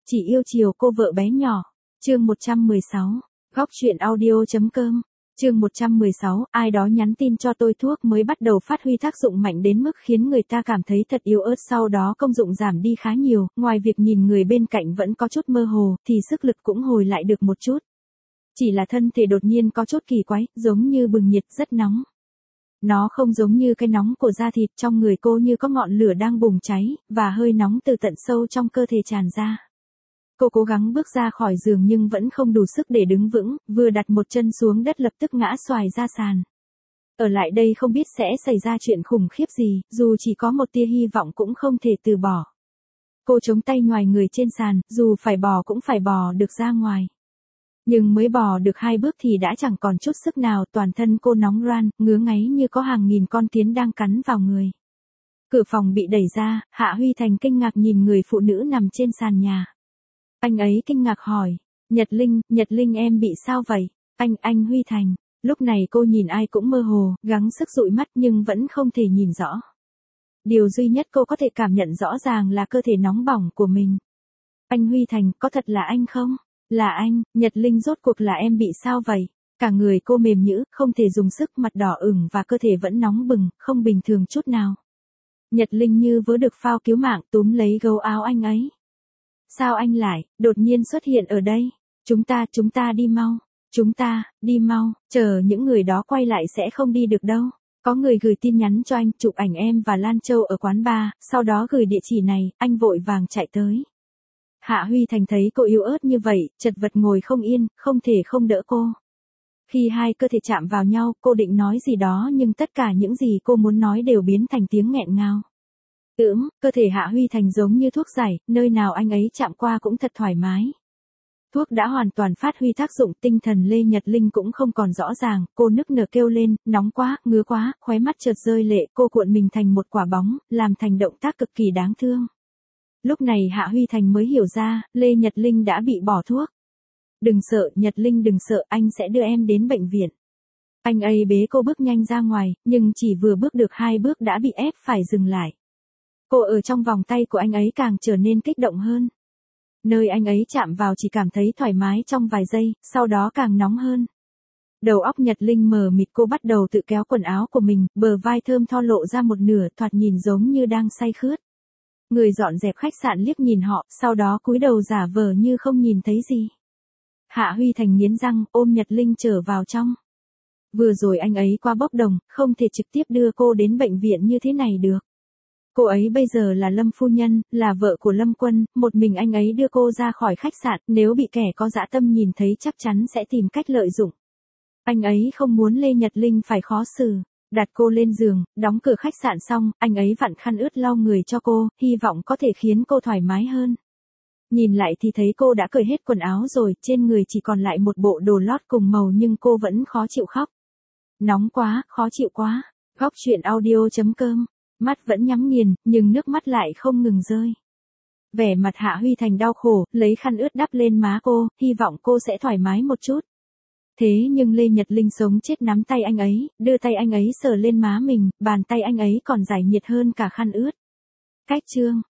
chỉ yêu chiều cô vợ bé nhỏ. Chương 116. Góc truyện audio.com. Chương 116, ai đó nhắn tin cho tôi thuốc mới bắt đầu phát huy tác dụng mạnh đến mức khiến người ta cảm thấy thật yếu ớt, sau đó công dụng giảm đi khá nhiều, ngoài việc nhìn người bên cạnh vẫn có chút mơ hồ, thì sức lực cũng hồi lại được một chút. Chỉ là thân thể đột nhiên có chút kỳ quái, giống như bừng nhiệt, rất nóng. Nó không giống như cái nóng của da thịt, trong người cô như có ngọn lửa đang bùng cháy, và hơi nóng từ tận sâu trong cơ thể tràn ra. Cô cố gắng bước ra khỏi giường nhưng vẫn không đủ sức để đứng vững, vừa đặt một chân xuống đất lập tức ngã xoài ra sàn. Ở lại đây không biết sẽ xảy ra chuyện khủng khiếp gì, dù chỉ có một tia hy vọng cũng không thể từ bỏ. Cô chống tay nhoài người trên sàn, dù phải bò cũng phải bò được ra ngoài. Nhưng mới bò được 2 bước thì đã chẳng còn chút sức nào, toàn thân cô nóng ran, ngứa ngáy như có hàng nghìn con kiến đang cắn vào người. Cửa phòng bị đẩy ra, Hạ Huy Thành kinh ngạc nhìn người phụ nữ nằm trên sàn nhà. Anh ấy kinh ngạc hỏi, Nhật Linh em bị sao vậy? Anh Huy Thành. Lúc này cô nhìn ai cũng mơ hồ, gắng sức dụi mắt nhưng vẫn không thể nhìn rõ. Điều duy nhất cô có thể cảm nhận rõ ràng là cơ thể nóng bỏng của mình. Anh Huy Thành, có thật là anh không? Là anh, Nhật Linh, rốt cuộc là em bị sao vậy? Cả người cô mềm nhũn, không thể dùng sức, mặt đỏ ửng và cơ thể vẫn nóng bừng, không bình thường chút nào. Nhật Linh như vớ được phao cứu mạng, túm lấy gấu áo anh ấy. Sao anh lại đột nhiên xuất hiện ở đây? Chúng ta đi mau. Đi mau, chờ những người đó quay lại sẽ không đi được đâu. Có người gửi tin nhắn cho anh, chụp ảnh em và Lan Châu ở quán bar, sau đó gửi địa chỉ này, anh vội vàng chạy tới. Hạ Huy Thành thấy cô yếu ớt như vậy, chật vật ngồi không yên, không thể không đỡ cô. Khi hai cơ thể chạm vào nhau, cô định nói gì đó nhưng tất cả những gì cô muốn nói đều biến thành tiếng nghẹn ngào. Cơ thể Hạ Huy Thành giống như thuốc giải, nơi nào anh ấy chạm qua cũng thật thoải mái. Thuốc đã hoàn toàn phát huy tác dụng, tinh thần Lê Nhật Linh cũng không còn rõ ràng, cô nức nở kêu lên, nóng quá, ngứa quá, khóe mắt chợt rơi lệ, cô cuộn mình thành một quả bóng, làm thành động tác cực kỳ đáng thương. Lúc này Hạ Huy Thành mới hiểu ra, Lê Nhật Linh đã bị bỏ thuốc. Đừng sợ, Nhật Linh đừng sợ, anh sẽ đưa em đến bệnh viện. Anh ấy bế cô bước nhanh ra ngoài, nhưng chỉ vừa bước được 2 bước đã bị ép phải dừng lại. Cô ở trong vòng tay của anh ấy càng trở nên kích động hơn. Nơi anh ấy chạm vào chỉ cảm thấy thoải mái trong vài giây, sau đó càng nóng hơn. Đầu óc Nhật Linh mờ mịt, cô bắt đầu tự kéo quần áo của mình, bờ vai thơm tho lộ ra một nửa, thoạt nhìn giống như đang say khướt. Người dọn dẹp khách sạn liếc nhìn họ, sau đó cúi đầu giả vờ như không nhìn thấy gì. Hạ Huy Thành nghiến răng, ôm Nhật Linh trở vào trong. Vừa rồi anh ấy qua bốc đồng, không thể trực tiếp đưa cô đến bệnh viện như thế này được. Cô ấy bây giờ là Lâm phu nhân, là vợ của Lâm Quân, một mình anh ấy đưa cô ra khỏi khách sạn, nếu bị kẻ có dã tâm nhìn thấy chắc chắn sẽ tìm cách lợi dụng. Anh ấy không muốn Lê Nhật Linh phải khó xử. Đặt cô lên giường, đóng cửa khách sạn xong, anh ấy vặn khăn ướt lau người cho cô, hy vọng có thể khiến cô thoải mái hơn. Nhìn lại thì thấy cô đã cởi hết quần áo rồi, trên người chỉ còn lại một bộ đồ lót cùng màu nhưng cô vẫn khó chịu khóc. Nóng quá, khó chịu quá. Góc truyện audio.com. Mắt vẫn nhắm nghiền, nhưng nước mắt lại không ngừng rơi. Vẻ mặt Hạ Huy Thành đau khổ, lấy khăn ướt đắp lên má cô, hy vọng cô sẽ thoải mái một chút. Thế nhưng Lê Nhật Linh sống chết nắm tay anh ấy, đưa tay anh ấy sờ lên má mình, bàn tay anh ấy còn giải nhiệt hơn cả khăn ướt. Cách chương.